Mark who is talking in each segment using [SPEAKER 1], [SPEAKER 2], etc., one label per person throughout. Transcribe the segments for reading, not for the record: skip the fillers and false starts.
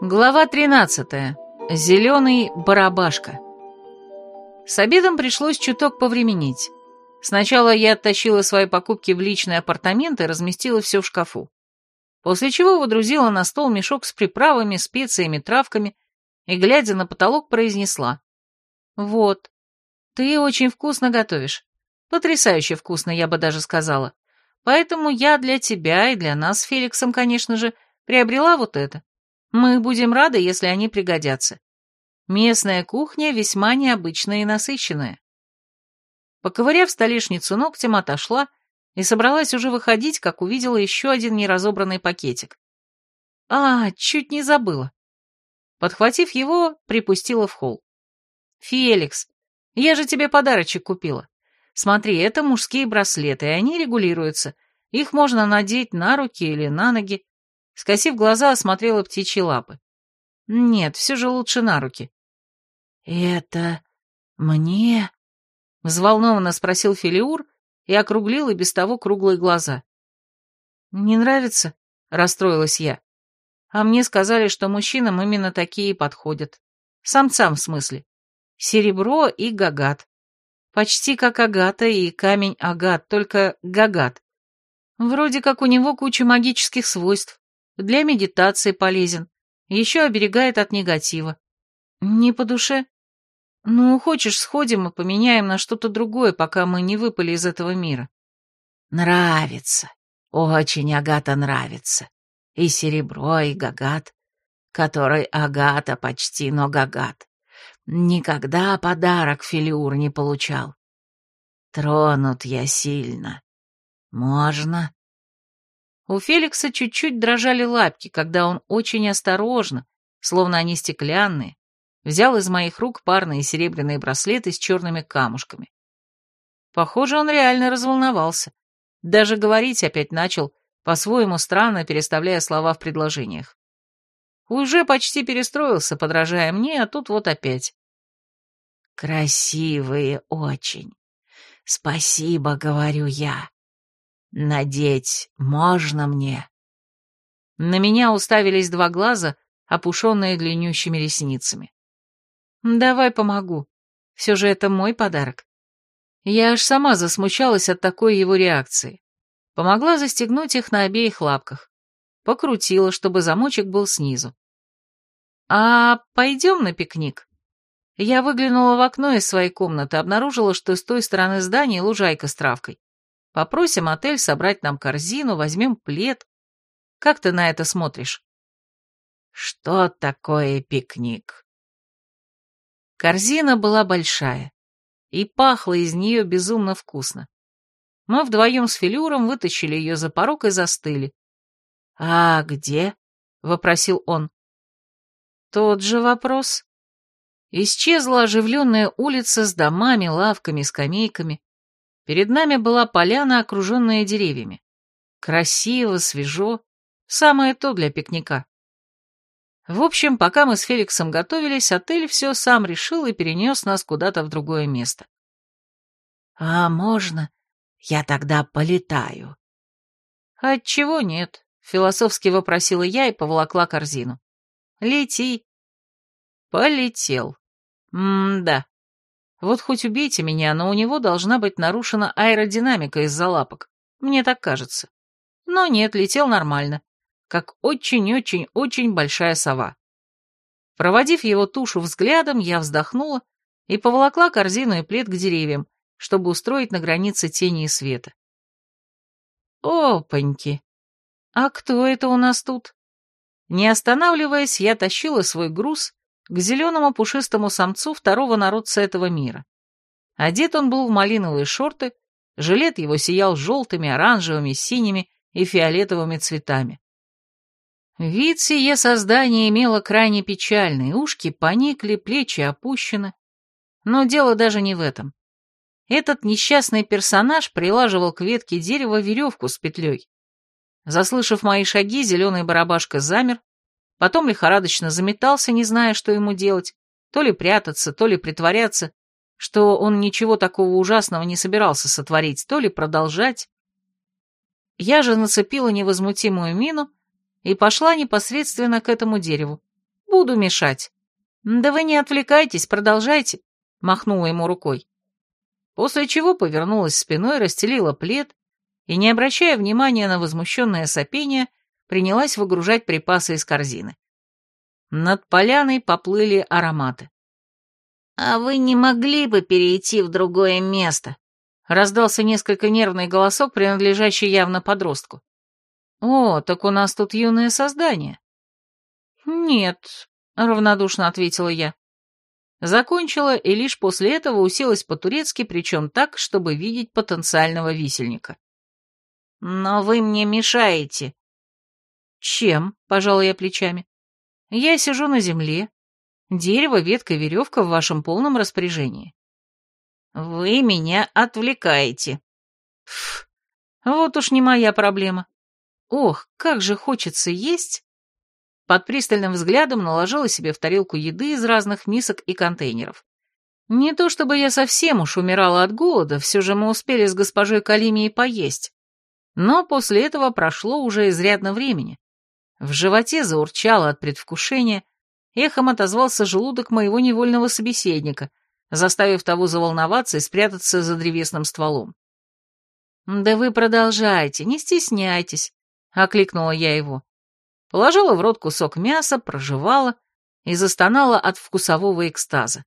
[SPEAKER 1] Глава 13. Зеленый барабашка. С обедом пришлось чуток повременить. Сначала я оттащила свои покупки в личные апартаменты и разместила все в шкафу. После чего водрузила на стол мешок с приправами, специями, травками и, глядя на потолок, произнесла: «Вот, ты очень вкусно готовишь. Потрясающе вкусно, я бы даже сказала. Поэтому я для тебя и для нас с Феликсом, конечно же, приобрела вот это. Мы будем рады, если они пригодятся. Местная кухня весьма необычная и насыщенная». Поковыряв столешницу ногтем, отошла и собралась уже выходить, как увидела еще один неразобранный пакетик. Чуть не забыла. Подхватив его, припустила в холл. «Феликс, я же тебе подарочек купила. Смотри, это мужские браслеты, и они регулируются. Их можно надеть на руки или на ноги». Скосив глаза, осмотрела птичьи лапы. Нет, все же лучше на руки. «Это мне?» — взволнованно спросил Фелиур и округлил и без того круглые глаза. «Не нравится?» — расстроилась я. «А мне сказали, что мужчинам именно такие подходят. Самцам, в смысле. Серебро и гагат. Почти как агата и камень агат, только гагат. Вроде как у него куча магических свойств. Для медитации полезен. Еще оберегает от негатива. Не по душе? Ну, хочешь, сходим и поменяем на что-то другое, пока мы не выпали из этого мира?»
[SPEAKER 2] «Нравится. Очень Агата нравится. И серебро, и гагат, который Агата почти, но гагат. Никогда подарок Фелиур не получал. Тронут я сильно. Можно?»
[SPEAKER 1] У Феликса чуть-чуть дрожали лапки, когда он очень осторожно, словно они стеклянные, взял из моих рук парные серебряные браслеты с черными камушками. Похоже, он реально разволновался. Даже говорить опять начал, по-своему странно переставляя слова в предложениях. Уже почти перестроился, подражая мне, а тут вот опять.
[SPEAKER 2] «Красивые очень. Спасибо, говорю я. Надеть можно мне?»
[SPEAKER 1] На меня уставились два глаза, опушенные длиннющими ресницами. «Давай помогу. Все же это мой подарок». Я аж сама засмущалась от такой его реакции. Помогла застегнуть их на обеих лапках. Покрутила, чтобы замочек был снизу. «А пойдем на пикник?» Я выглянула в окно из своей комнаты, обнаружила, что с той стороны здания лужайка с травкой. Попросим отель собрать нам корзину, возьмем плед. Как ты на это смотришь?
[SPEAKER 2] «Что такое пикник?»
[SPEAKER 1] Корзина была большая, и пахло из нее безумно вкусно. Мы вдвоем с Фелиуром вытащили ее за порог и застыли.
[SPEAKER 2] «А где?»
[SPEAKER 1] — вопросил он. Тот же вопрос. Исчезла оживленная улица с домами, лавками, скамейками. Перед нами была поляна, окруженная деревьями. Красиво, свежо, самое то для пикника. В общем, пока мы с Феликсом готовились, отель все сам решил и перенес нас куда-то в другое место.
[SPEAKER 2] «А можно я тогда полетаю?»
[SPEAKER 1] «Отчего нет?» — философски вопросила я и поволокла корзину. «Лети». Полетел. Да. Вот хоть убейте меня, но у него должна быть нарушена аэродинамика из-за лапок. Мне так кажется. Но нет, летел нормально. Как очень-очень-очень большая сова. Проводив его тушу взглядом, я вздохнула и поволокла корзину и плед к деревьям, чтобы устроить на границе тени и света. Опаньки! А кто это у нас тут? Не останавливаясь, я тащила свой груз к зеленому пушистому самцу второго народца этого мира. Одет он был в малиновые шорты, жилет его сиял желтыми, оранжевыми, синими и фиолетовыми цветами. Вид сие создание имело крайне печальный, ушки поникли, плечи опущены. Но дело даже не в этом. Этот несчастный персонаж прилаживал к ветке дерева веревку с петлей. Заслышав мои шаги, зеленый барабашка замер, потом лихорадочно заметался, не зная, что ему делать, то ли прятаться, то ли притворяться, что он ничего такого ужасного не собирался сотворить, то ли продолжать. Я же нацепила невозмутимую мину и пошла непосредственно к этому дереву. Буду мешать. Да вы не отвлекайтесь, продолжайте, махнула ему рукой. После чего повернулась спиной, расстелила плед и, не обращая внимания на возмущенное сопение, принялась выгружать припасы из корзины. Над поляной поплыли ароматы.
[SPEAKER 2] «А вы не могли бы перейти в другое место?»
[SPEAKER 1] Раздался несколько нервный голосок, принадлежащий явно подростку. «О, так у нас тут юное создание». «Нет», — равнодушно ответила я. Закончила и лишь после этого уселась по-турецки, причем так, чтобы видеть потенциального висельника.
[SPEAKER 2] «Но вы мне мешаете».
[SPEAKER 1] «Чем?» — пожала я плечами. «Я сижу на земле. Дерево, ветка, веревка в вашем полном распоряжении».
[SPEAKER 2] «Вы меня отвлекаете».
[SPEAKER 1] Фу, вот уж не моя проблема. Ох, как же хочется есть. Под пристальным взглядом наложила себе в тарелку еды из разных мисок и контейнеров. Не то чтобы я совсем уж умирала от голода, все же мы успели с госпожой Калимией поесть. Но после этого прошло уже изрядно времени. В животе заурчало от предвкушения, эхом отозвался желудок моего невольного собеседника, заставив того заволноваться и спрятаться за древесным стволом. «Да вы продолжайте, не стесняйтесь», — окликнула я его. Положила в рот кусок мяса, прожевала и застонала от вкусового экстаза.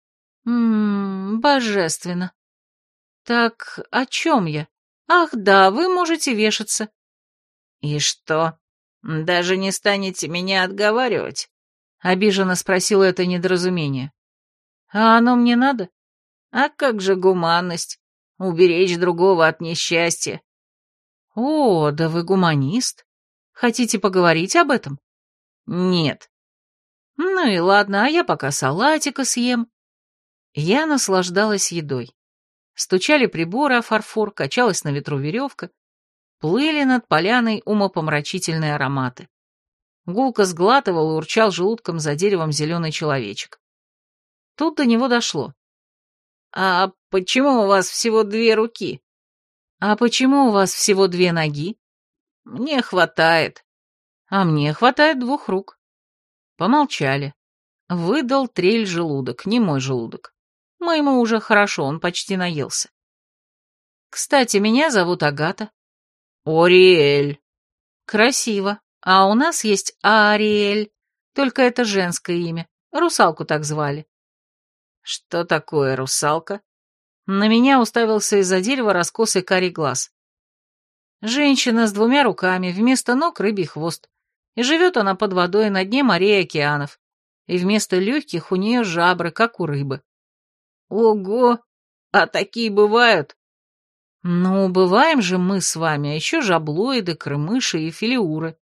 [SPEAKER 1] Божественно. Так, о чем я? Ах, да, вы можете вешаться».
[SPEAKER 2] «И что, даже не станете меня отговаривать?»
[SPEAKER 1] — обиженно спросила это недоразумение. «А оно мне надо?»
[SPEAKER 2] «А как же гуманность? Уберечь другого от несчастья».
[SPEAKER 1] «О, да вы гуманист. Хотите поговорить об этом?»
[SPEAKER 2] «Нет».
[SPEAKER 1] «Ну и ладно, а я пока салатика съем». Я наслаждалась едой. Стучали приборы о фарфор, качалась на ветру веревка, плыли над поляной умопомрачительные ароматы. Гулко сглатывал и урчал желудком за деревом зеленый человечек. Тут до него дошло.
[SPEAKER 2] «А почему у вас всего 2 руки?»
[SPEAKER 1] «А почему у вас всего 2 ноги?»
[SPEAKER 2] «Мне хватает».
[SPEAKER 1] «А мне хватает 2 рук». Помолчали. Выдал трель желудок, не мой желудок. Моему уже хорошо, он почти наелся. «Кстати, меня зовут Агата».
[SPEAKER 2] «Ориэль».
[SPEAKER 1] «Красиво. А у нас есть Ариэль, только это женское имя. Русалку так звали».
[SPEAKER 2] «Что такое русалка?»
[SPEAKER 1] На меня уставился из-за дерева раскосый карий глаз. Женщина с 2 руками, вместо ног рыбий хвост. И живет она под водой на дне морей и океанов. И вместо легких у нее жабры, как у рыбы.
[SPEAKER 2] «Ого! А такие бывают?»
[SPEAKER 1] Ну, бываем же мы с вами, а еще жаблоиды, крымыши и филиуры.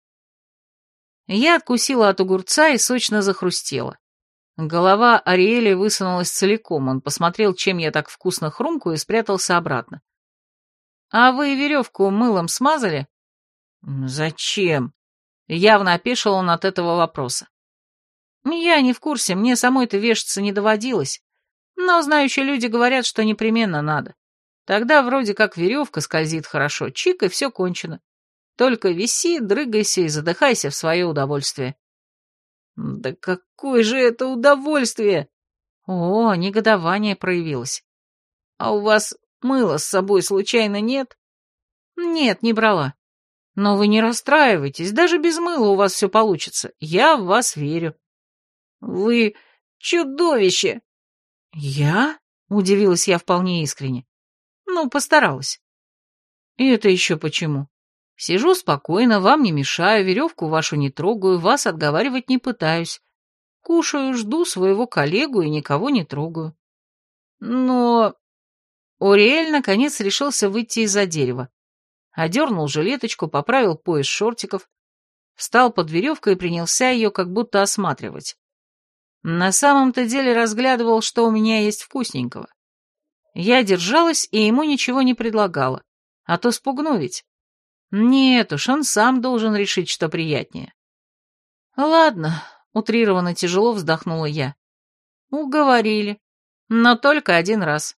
[SPEAKER 1] Я откусила от огурца и сочно захрустела. Голова Ариэля высунулась целиком, он посмотрел, чем я так вкусно хрумкаю, и спрятался обратно. «А вы веревку мылом смазали?»
[SPEAKER 2] «Зачем?»
[SPEAKER 1] Явно опешил он от этого вопроса. «Я не в курсе, мне самой-то вешаться не доводилось, но знающие люди говорят, что непременно надо. Тогда вроде как веревка скользит хорошо, чик, и все кончено. Только виси, дрыгайся и задыхайся в свое удовольствие».
[SPEAKER 2] «Да какое же это удовольствие!»
[SPEAKER 1] О, негодование проявилось.
[SPEAKER 2] «А у вас мыла с собой случайно нет?»
[SPEAKER 1] «Нет, не брала. Но вы не расстраивайтесь, даже без мыла у вас все получится. Я в вас верю».
[SPEAKER 2] «Вы чудовище!»
[SPEAKER 1] «Я?» — удивилась я вполне искренне. «Ну, постаралась». «И это еще почему? Сижу спокойно, вам не мешаю, веревку вашу не трогаю, вас отговаривать не пытаюсь. Кушаю, жду своего коллегу и никого не трогаю».
[SPEAKER 2] «Но...»
[SPEAKER 1] Ориэль наконец решился выйти из-за дерева. Одернул жилеточку, поправил пояс шортиков, встал под веревкой и принялся ее как будто осматривать. На самом-то деле разглядывал, что у меня есть вкусненького. Я держалась и ему ничего не предлагала, а то спугну ведь. Нет уж, он сам должен решить, что приятнее. Ладно, утрированно тяжело вздохнула я. Уговорили, но только 1 раз.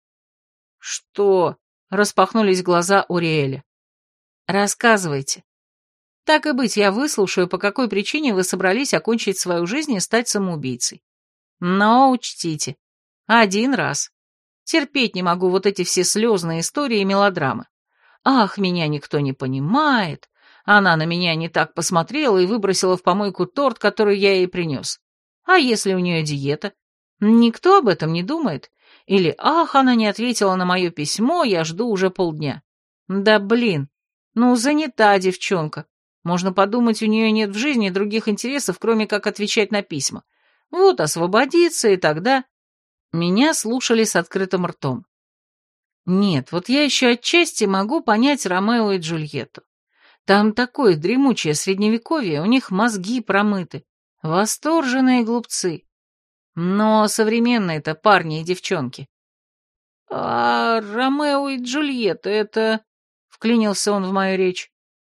[SPEAKER 2] «Что?»
[SPEAKER 1] — распахнулись глаза Уриэля. «Рассказывайте». Так и быть, я выслушаю, по какой причине вы собрались окончить свою жизнь и стать самоубийцей. Но учтите, один раз. Терпеть не могу вот эти все слезные истории и мелодрамы. Ах, меня никто не понимает. Она на меня не так посмотрела и выбросила в помойку торт, который я ей принес. А если у нее диета? Никто об этом не думает. Или ах, она не ответила на мое письмо, я жду уже полдня. Да блин, ну занята девчонка. Можно подумать, у нее нет в жизни других интересов, кроме как отвечать на письма. Вот освободиться, и тогда... Меня слушали с открытым ртом. Нет, вот я еще отчасти могу понять Ромео и Джульетту. Там такое дремучее средневековье, у них мозги промыты, восторженные глупцы. Но современные-то парни и девчонки. А Ромео и Джульетта — это... Вклинился он в мою речь.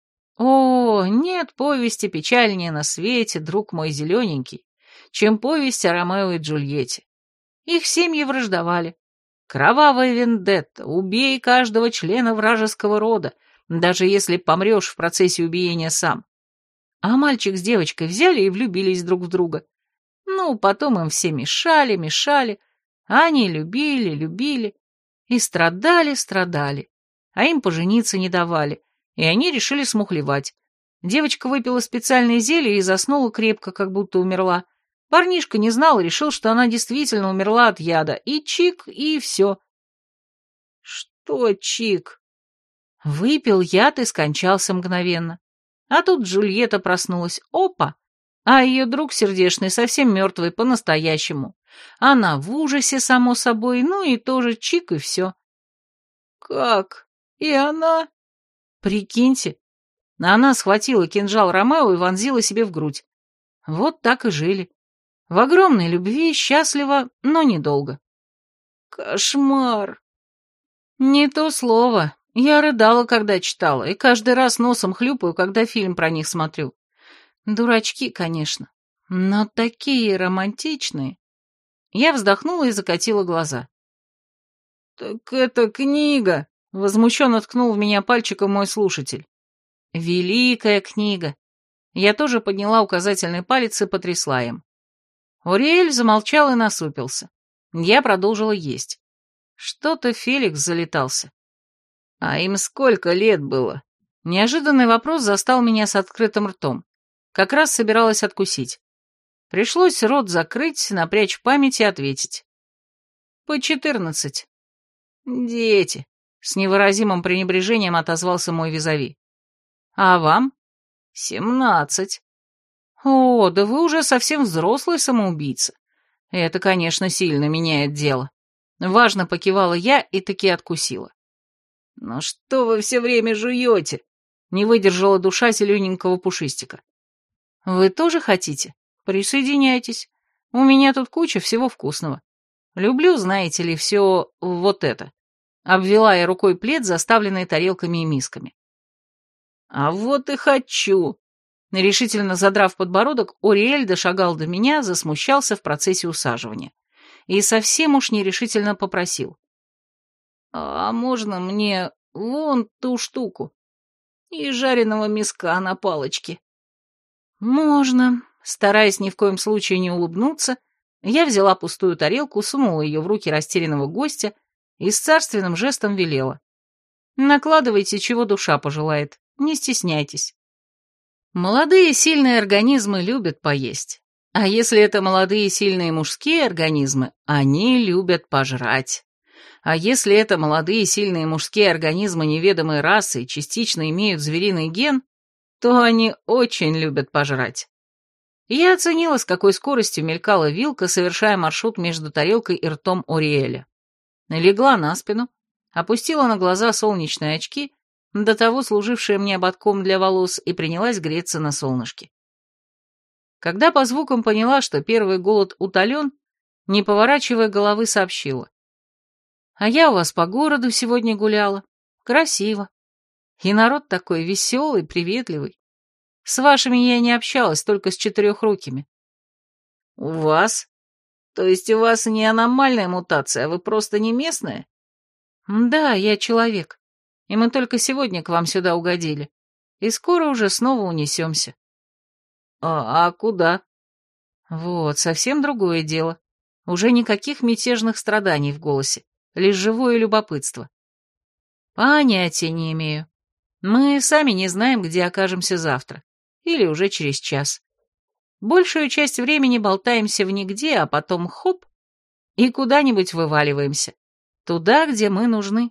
[SPEAKER 1] О, нет повести печальнее на свете, друг мой зелененький, чем повесть о Ромео и Джульетте. Их семьи враждовали. Кровавая вендетта, убей каждого члена вражеского рода, даже если помрешь в процессе убиения сам. А мальчик с девочкой взяли и влюбились друг в друга. Ну, потом им все мешали, а они любили и страдали, а им пожениться не давали, и они решили смухлевать. Девочка выпила специальное зелье и заснула крепко, как будто умерла. Парнишка не знал и решил, что она действительно умерла от яда. И чик, и все. Что чик? Выпил яд и скончался мгновенно. А тут Джульетта проснулась. Опа! А ее друг сердечный совсем мертвый по-настоящему. Она в ужасе, само собой, ну и тоже чик, и все. Как? И она? Прикиньте. Она схватила кинжал Ромео и вонзила себе в грудь. Вот так и жили. В огромной любви, счастливо, но недолго. Кошмар! Не то слово. Я рыдала, когда читала, и каждый раз носом хлюпаю, когда фильм про них смотрю. Дурачки, конечно, но такие романтичные. Я вздохнула и закатила глаза. «Так это книга!» — возмущенно ткнул в меня пальчиком мой слушатель. «Великая книга!» Я тоже подняла указательный палец и потрясла им. Уриэль замолчал и насупился. Я продолжила есть. Что-то Феликс залетался. А им сколько лет было? Неожиданный вопрос застал меня с открытым ртом. Как раз собиралась откусить. Пришлось рот закрыть, напрячь память и ответить. По 14. Дети. С невыразимым пренебрежением отозвался мой визави. А вам? 17. О, да вы уже совсем взрослый самоубийца. Это, конечно, сильно меняет дело. Важно покивала я и таки откусила. «Ну что вы все время жуете?» — не выдержала душа зелененького пушистика. «Вы тоже хотите? Присоединяйтесь. У меня тут куча всего вкусного. Люблю, знаете ли, все вот это». Обвела я рукой плед, заставленный тарелками и мисками. «А вот и хочу!» Решительно задрав подбородок, Уриэль дошагал до меня, засмущался в процессе усаживания. И совсем уж нерешительно попросил. «А можно мне вон ту штуку? И жареного миска на палочке?» «Можно». Стараясь ни в коем случае не улыбнуться, я взяла пустую тарелку, сунула ее в руки растерянного гостя и с царственным жестом велела. «Накладывайте, чего душа пожелает, не стесняйтесь». Молодые сильные организмы любят поесть. А если это молодые сильные мужские организмы, они любят пожрать. А если это молодые сильные мужские организмы неведомой расы и частично имеют звериный ген, то они очень любят пожрать. Я оценила, с какой скоростью мелькала вилка, совершая маршрут между тарелкой и ртом Уриэля. Легла на спину, опустила на глаза солнечные очки, до того служившие мне ободком для волос, и принялась греться на солнышке. Когда по звукам поняла, что первый голод утолен, не поворачивая головы, сообщила. «А я у вас по городу сегодня гуляла. Красиво. И народ такой веселый, приветливый. С вашими я не общалась, только с четырехрукими». «У вас? То есть у вас не аномальная мутация, а вы просто не местная?» «Да, я человек. И мы только сегодня к вам сюда угодили. и скоро уже снова унесемся.
[SPEAKER 2] А куда?
[SPEAKER 1] Вот, совсем другое дело. Уже никаких мятежных страданий в голосе, лишь живое любопытство. Понятия не имею. Мы сами не знаем, где окажемся завтра. Или уже через час. Большую часть времени болтаемся в нигде, а потом хоп, и куда-нибудь вываливаемся. Туда, где мы нужны.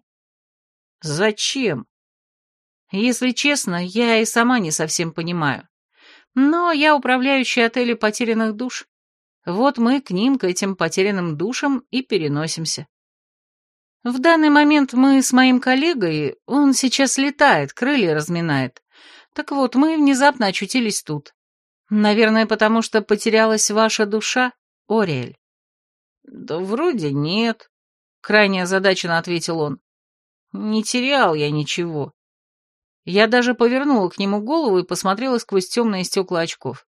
[SPEAKER 2] Зачем?
[SPEAKER 1] Если честно, я и сама не совсем понимаю. Но я управляющий отеля потерянных душ. Вот мы к ним, к этим потерянным душам, и переносимся. В данный момент мы с моим коллегой, он сейчас летает, крылья разминает. Так вот, мы внезапно очутились тут. Наверное, потому что потерялась ваша душа, Ориэль.
[SPEAKER 2] Да вроде нет,
[SPEAKER 1] Крайне озадаченно ответил он.
[SPEAKER 2] не терял я ничего.
[SPEAKER 1] Я даже повернула к нему голову и посмотрела сквозь темные стекла очков.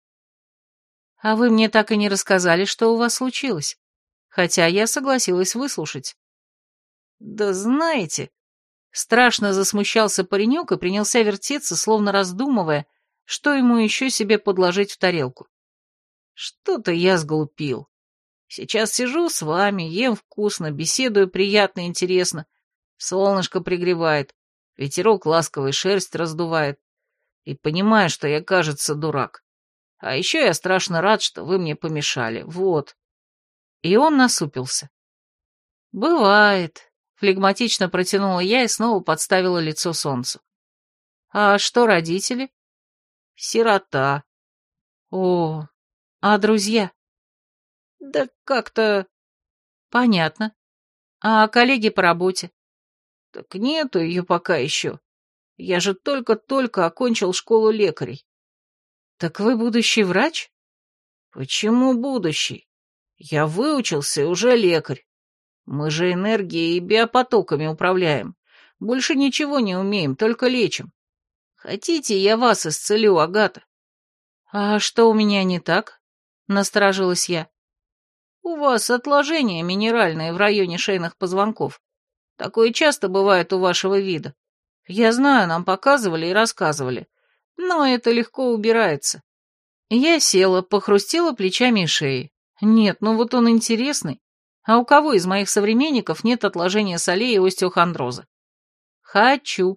[SPEAKER 1] А вы мне так и не рассказали, что у вас случилось. Хотя я согласилась выслушать.
[SPEAKER 2] Да знаете,
[SPEAKER 1] Страшно засмущался паренек и принялся вертеться, словно раздумывая, что ему еще себе подложить в тарелку.
[SPEAKER 2] что-то я сглупил. Сейчас сижу с вами, ем вкусно, беседую приятно и интересно. Солнышко пригревает, ветерок ласковый шерсть раздувает. И понимаю, что я, кажется, дурак. А еще я страшно рад, что вы мне помешали. Вот.
[SPEAKER 1] И он насупился. «Бывает», — флегматично протянула я и снова подставила лицо солнцу. «А что родители?»
[SPEAKER 2] Сирота.
[SPEAKER 1] «О, а друзья?»
[SPEAKER 2] Да как-то...
[SPEAKER 1] «Понятно. А коллеги по работе?»
[SPEAKER 2] Так нету ее пока еще. Я же только-только окончил школу лекарей.
[SPEAKER 1] «Так вы будущий врач?»
[SPEAKER 2] Почему будущий? Я выучился и уже лекарь. Мы же энергией и биопотоками управляем. Больше ничего не умеем, только лечим. Хотите, я вас исцелю, Агата?
[SPEAKER 1] «А что у меня не так?» — насторожилась я.
[SPEAKER 2] У вас отложения минеральные в районе шейных позвонков. Такое часто бывает у вашего вида. Я знаю, нам показывали и рассказывали. Но это легко убирается.
[SPEAKER 1] Я села, похрустела плечами и шеей. Нет, ну вот он интересный. А у кого из моих современников нет отложения солей и остеохондроза? Хочу.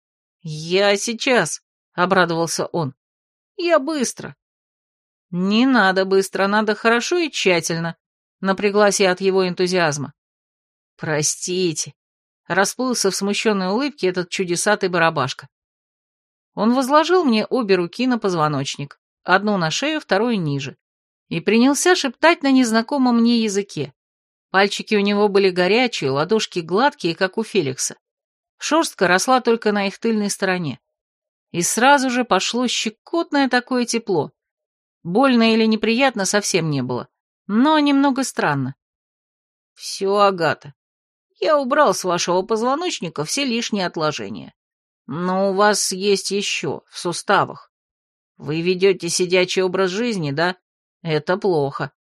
[SPEAKER 2] Я сейчас, — обрадовался он. Я быстро.
[SPEAKER 1] Не надо быстро, надо хорошо и тщательно. Напряглась я от его энтузиазма. Простите. Расплылся в смущенной улыбке этот чудесатый барабашка. Он возложил мне обе руки на позвоночник, одну на шею, вторую ниже, и принялся шептать на незнакомом мне языке. Пальчики у него были горячие, ладошки гладкие, как у Феликса. Шерстка росла только на их тыльной стороне. И сразу же пошло щекотное такое тепло. Больно или неприятно совсем не было, но немного странно.
[SPEAKER 2] Все, Агата, я убрал с вашего позвоночника все лишние отложения. Но у вас есть еще, в суставах. Вы ведете сидячий образ жизни, да? Это плохо.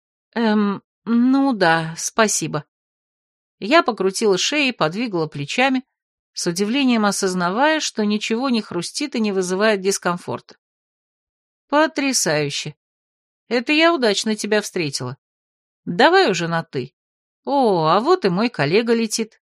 [SPEAKER 1] Ну да, спасибо. Я покрутила шеей, подвигала плечами, с удивлением осознавая, что ничего не хрустит и не вызывает дискомфорта. Потрясающе. Это я удачно тебя встретила. Давай уже на «ты». О, а вот и мой коллега летит.